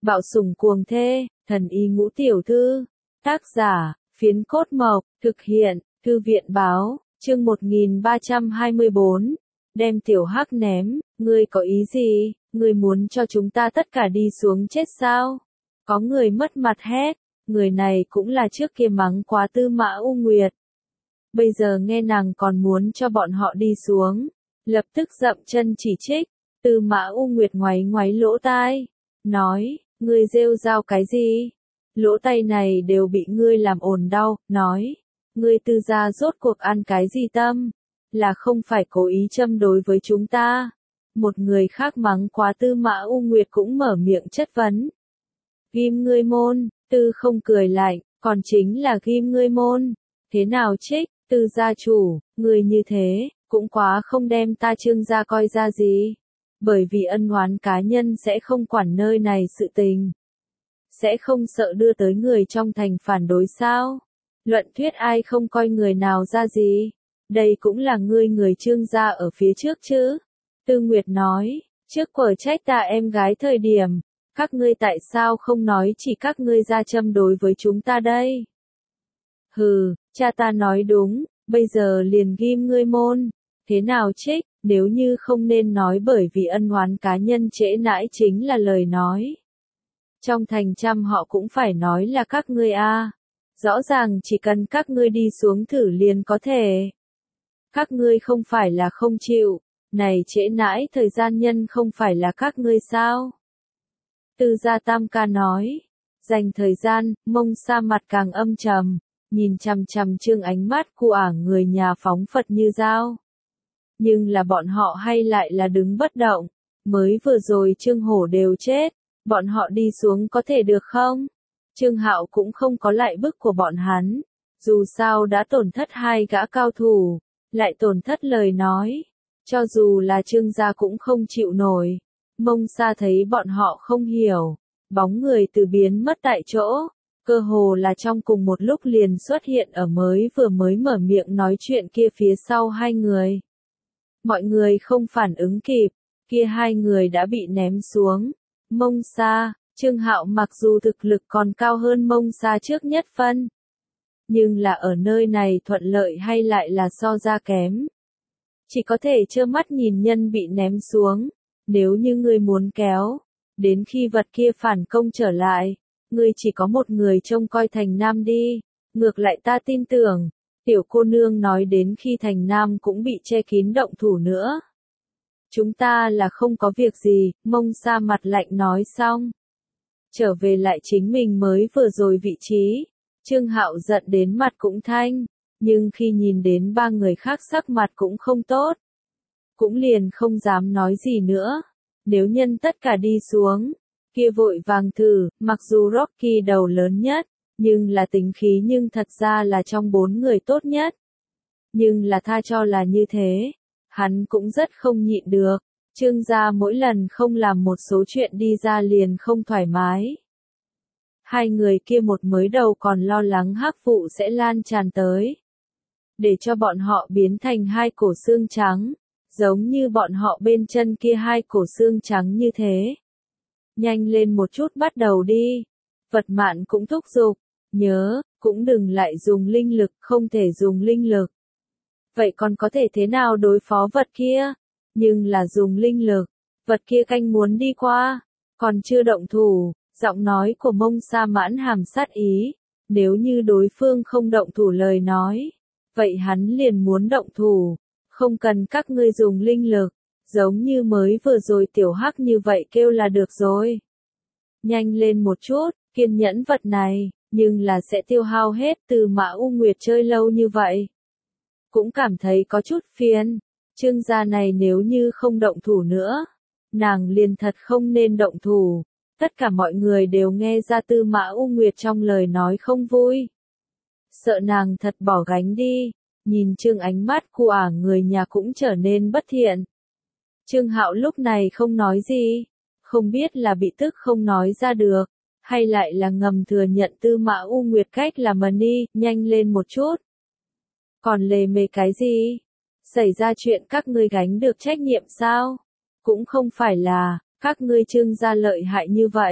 Bạo sủng cuồng thê, thần y ngũ tiểu thư. Tác giả, Phiến Cốt Mộc, thực hiện, Thư viện báo, chương 1324. Đem tiểu hắc ném, ngươi có ý gì, ngươi muốn cho chúng ta tất cả đi xuống chết sao? Có người mất mặt hét, người này cũng là trước kia mắng quá Tư Mã U Nguyệt. Bây giờ nghe nàng còn muốn cho bọn họ đi xuống, lập tức dậm chân chỉ trích. Tư Mã U Nguyệt ngoáy ngoáy lỗ tai, nói, ngươi rêu rao cái gì? Lỗ tai này đều bị ngươi làm ồn đau, nói, ngươi Tư gia rốt cuộc ăn cái gì tâm? Là không phải cố ý châm đối với chúng ta. Một người khác mắng quá Tư Mã U Nguyệt cũng mở miệng chất vấn. Ghim ngươi môn, Tư không cười lạnh, còn chính là ghim ngươi môn. Thế nào trích, Tư gia chủ, người như thế, cũng quá không đem ta Trương gia coi ra gì. Bởi vì ân oán cá nhân sẽ không quản nơi này sự tình. Sẽ không sợ đưa tới người trong thành phản đối sao? Luận thuyết ai không coi người nào ra gì? Đây cũng là ngươi người Trương gia ở phía trước chứ. Tư Nguyệt nói, trước quở trách ta em gái thời điểm, các ngươi tại sao không nói chỉ các ngươi ra châm đối với chúng ta đây? Hừ, cha ta nói đúng, bây giờ liền ghim ngươi môn. Thế nào trích, nếu như không nên nói bởi vì ân oán cá nhân trễ nãi chính là lời nói. Trong thành trăm họ cũng phải nói là các ngươi a. Rõ ràng chỉ cần các ngươi đi xuống thử liền có thể. Các ngươi không phải là không chịu, này trễ nãi thời gian nhân không phải là các ngươi sao? Tư gia Tam ca nói, dành thời gian, Mông Sa mặt càng âm trầm, nhìn chằm chằm Trương ánh mắt của người nhà phóng phật như dao. Nhưng là bọn họ hay lại là đứng bất động, mới vừa rồi Trương Hổ đều chết, bọn họ đi xuống có thể được không? Trương Hạo cũng không có lại bức của bọn hắn, dù sao đã tổn thất hai gã cao thủ, lại tổn thất lời nói, cho dù là Trương gia cũng không chịu nổi. Mông Sa thấy bọn họ không hiểu, bóng người từ biến mất tại chỗ, cơ hồ là trong cùng một lúc liền xuất hiện ở vừa mới mở miệng nói chuyện kia phía sau hai người. Mọi người không phản ứng kịp, kia hai người đã bị ném xuống. Mông Sa, Trương Hạo mặc dù thực lực còn cao hơn Mông Sa trước nhất phân, nhưng là ở nơi này thuận lợi hay lại là so ra kém. Chỉ có thể trơ mắt nhìn nhân bị ném xuống, nếu như ngươi muốn kéo, đến khi vật kia phản công trở lại, ngươi chỉ có một người trông coi thành Nam đi, ngược lại ta tin tưởng, tiểu cô nương nói đến khi thành Nam cũng bị che kín động thủ nữa. Chúng ta là không có việc gì, Mông Sa mặt lạnh nói xong. Trở về lại chính mình mới vừa rồi vị trí, Trương Hạo giận đến mặt cũng thanh, nhưng khi nhìn đến ba người khác sắc mặt cũng không tốt. Cũng liền không dám nói gì nữa, nếu nhân tất cả đi xuống, kia vội vàng thử, mặc dù Rocky đầu lớn nhất, nhưng là tính khí nhưng thật ra là trong bốn người tốt nhất. Nhưng là tha cho là như thế, hắn cũng rất không nhịn được, Trương gia mỗi lần không làm một số chuyện đi ra liền không thoải mái. Hai người kia một mới đầu còn lo lắng hắc vụ sẽ lan tràn tới, để cho bọn họ biến thành hai cổ xương trắng, giống như bọn họ bên chân kia hai cổ xương trắng như thế. Nhanh lên một chút bắt đầu đi. Vật Mạn cũng thúc giục, nhớ, cũng đừng lại dùng linh lực, không thể dùng linh lực. Vậy còn có thể thế nào đối phó vật kia? Nhưng là dùng linh lực, vật kia canh muốn đi qua, còn chưa động thủ, giọng nói của Mông Sa mãn hàm sát ý, nếu như đối phương không động thủ lời nói, vậy hắn liền muốn động thủ, không cần các ngươi dùng linh lực, giống như mới vừa rồi tiểu hắc như vậy kêu là được rồi. Nhanh lên một chút, kiên nhẫn vật này, nhưng là sẽ tiêu hao hết. Từ Mã U Nguyệt chơi lâu như vậy, cũng cảm thấy có chút phiền. Trương gia này nếu như không động thủ nữa, nàng liền thật không nên động thủ. Tất cả mọi người đều nghe ra Tư Mã U Nguyệt trong lời nói không vui. Sợ nàng thật bỏ gánh đi, nhìn Trương ánh mắt của người nhà cũng trở nên bất thiện. Trương Hạo lúc này không nói gì, không biết là bị tức không nói ra được, hay lại là ngầm thừa nhận Tư Mã U Nguyệt cách là mần đi, nhanh lên một chút. Còn lề mề cái gì? Xảy ra chuyện các ngươi gánh được trách nhiệm sao? Cũng không phải là, các ngươi Trương gia lợi hại như vậy,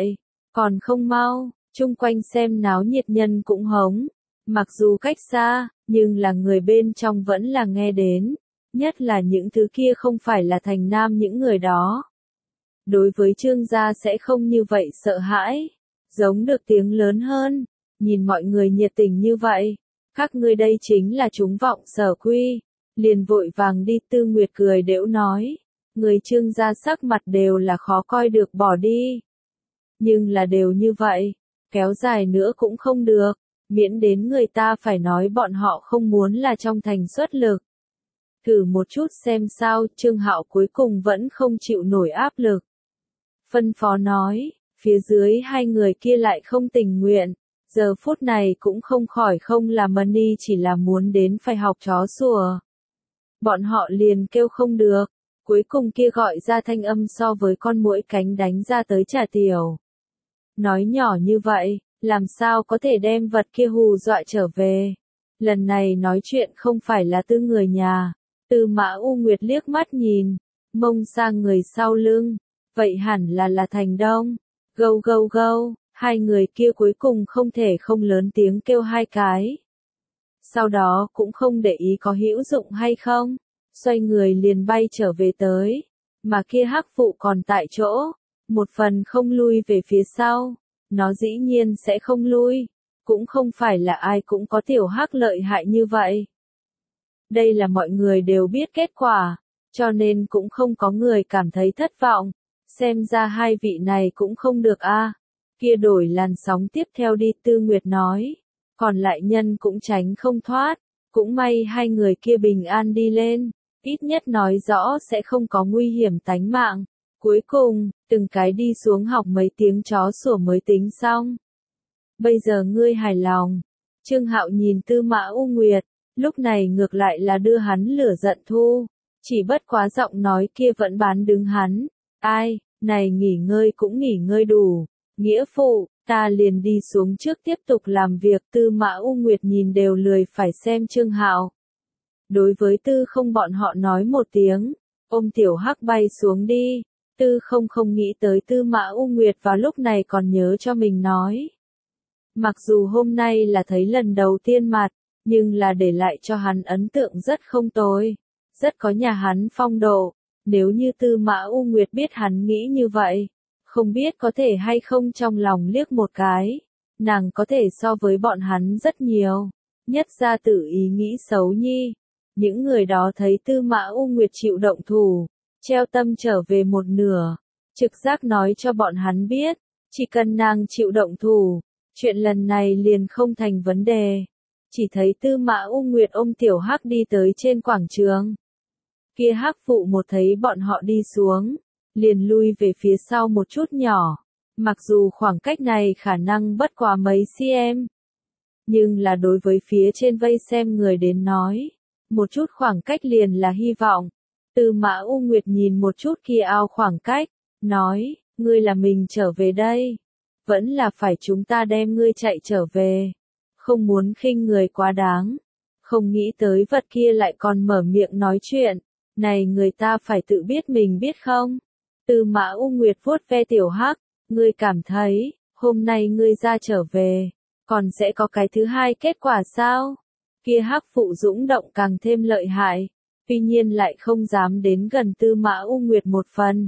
Còn không mau, chung quanh xem náo nhiệt nhân cũng hống. Mặc dù cách xa, nhưng là người bên trong vẫn là nghe đến. Nhất là những thứ kia không phải là thành nam những người đó. Đối với Trương gia sẽ không như vậy sợ hãi. Giống được tiếng lớn hơn. Nhìn mọi người nhiệt tình như vậy. Các ngươi đây chính là chúng vọng Sở Quy. Liền vội vàng đi. Tư Nguyệt cười đễu nói. Người Trương gia sắc mặt đều là khó coi được bỏ đi. Nhưng là đều như vậy. Kéo dài nữa cũng không được. Miễn đến người ta phải nói bọn họ không muốn là trong thành xuất lực. Thử một chút xem sao. Trương Hạo cuối cùng vẫn không chịu nổi áp lực. Phân phó nói. Phía dưới hai người kia lại không tình nguyện. Giờ phút này cũng không khỏi không là Mani chỉ là muốn đến phải học chó sủa. Bọn họ liền kêu không được. Cuối cùng kia gọi ra thanh âm so với con muỗi cánh đánh ra tới Trà Tiểu. Nói nhỏ như vậy, làm sao có thể đem vật kia hù dọa trở về. Lần này nói chuyện không phải là Tư người nhà. Tư Mã U Nguyệt liếc mắt nhìn, mông sang người sau lưng. Vậy hẳn là Thành Đông. Gâu gâu gâu, hai người kia cuối cùng không thể không lớn tiếng kêu hai cái. Sau đó cũng không để ý có hữu dụng hay không. Xoay người liền bay trở về tới. Mà kia hắc phụ còn tại chỗ. Một phần không lui về phía sau. Nó dĩ nhiên sẽ không lui. Cũng không phải là ai cũng có tiểu hắc lợi hại như vậy. Đây là mọi người đều biết kết quả. Cho nên cũng không có người cảm thấy thất vọng. Xem ra hai vị này cũng không được a. Kia đổi làn sóng tiếp theo đi. Tư Nguyệt nói. Còn lại nhân cũng tránh không thoát. Cũng may hai người kia bình an đi lên. Ít nhất nói rõ sẽ không có nguy hiểm tánh mạng. Cuối cùng, từng cái đi xuống học mấy tiếng chó sủa mới tính xong. Bây giờ ngươi hài lòng. Trương Hạo nhìn Tư Mã U Nguyệt, lúc này ngược lại là đưa hắn lửa giận thu. Chỉ bất quá giọng nói kia vẫn bán đứng hắn. Ai, này nghỉ ngơi cũng nghỉ ngơi đủ. Nghĩa phụ, ta liền đi xuống trước tiếp tục làm việc. Tư Mã U Nguyệt nhìn đều lười phải xem Trương Hạo. Đối với Tư không bọn họ nói một tiếng, ôm tiểu hắc bay xuống đi. Tư không nghĩ tới Tư Mã U Nguyệt vào lúc này còn nhớ cho mình nói. Mặc dù hôm nay là thấy lần đầu tiên mặt, nhưng là để lại cho hắn ấn tượng rất không tồi. Rất có nhà hắn phong độ. Nếu như Tư Mã U Nguyệt biết hắn nghĩ như vậy, không biết có thể hay không trong lòng liếc một cái. Nàng có thể so với bọn hắn rất nhiều. Nhất ra tự ý nghĩ xấu nhi. Những người đó thấy Tư Mã U Nguyệt chịu động thủ, treo tâm trở về một nửa, trực giác nói cho bọn hắn biết, chỉ cần nàng chịu động thủ, chuyện lần này liền không thành vấn đề. Chỉ thấy Tư Mã U Nguyệt ôm tiểu hắc đi tới trên quảng trường. Kia hắc phụ một thấy bọn họ đi xuống, liền lui về phía sau một chút nhỏ, mặc dù khoảng cách này khả năng bất quá mấy cm. Nhưng là đối với phía trên vây xem người đến nói, một chút khoảng cách liền là hy vọng. Tư Mã U Nguyệt nhìn một chút kia ao khoảng cách, nói, ngươi là mình trở về đây. Vẫn là phải chúng ta đem ngươi chạy trở về. Không muốn khinh người quá đáng. Không nghĩ tới vật kia lại còn mở miệng nói chuyện. Này người ta phải tự biết mình biết không? Tư Mã U Nguyệt vuốt ve tiểu hắc, ngươi cảm thấy, hôm nay ngươi ra trở về, còn sẽ có cái thứ hai kết quả sao? Kia hắc phụ dũng động càng thêm lợi hại, tuy nhiên lại không dám đến gần Tư Mã U Nguyệt một phần.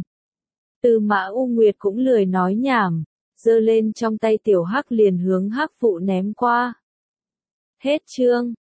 Tư Mã U Nguyệt cũng lười nói nhảm, giơ lên trong tay tiểu hắc liền hướng hắc phụ ném qua. Hết chương.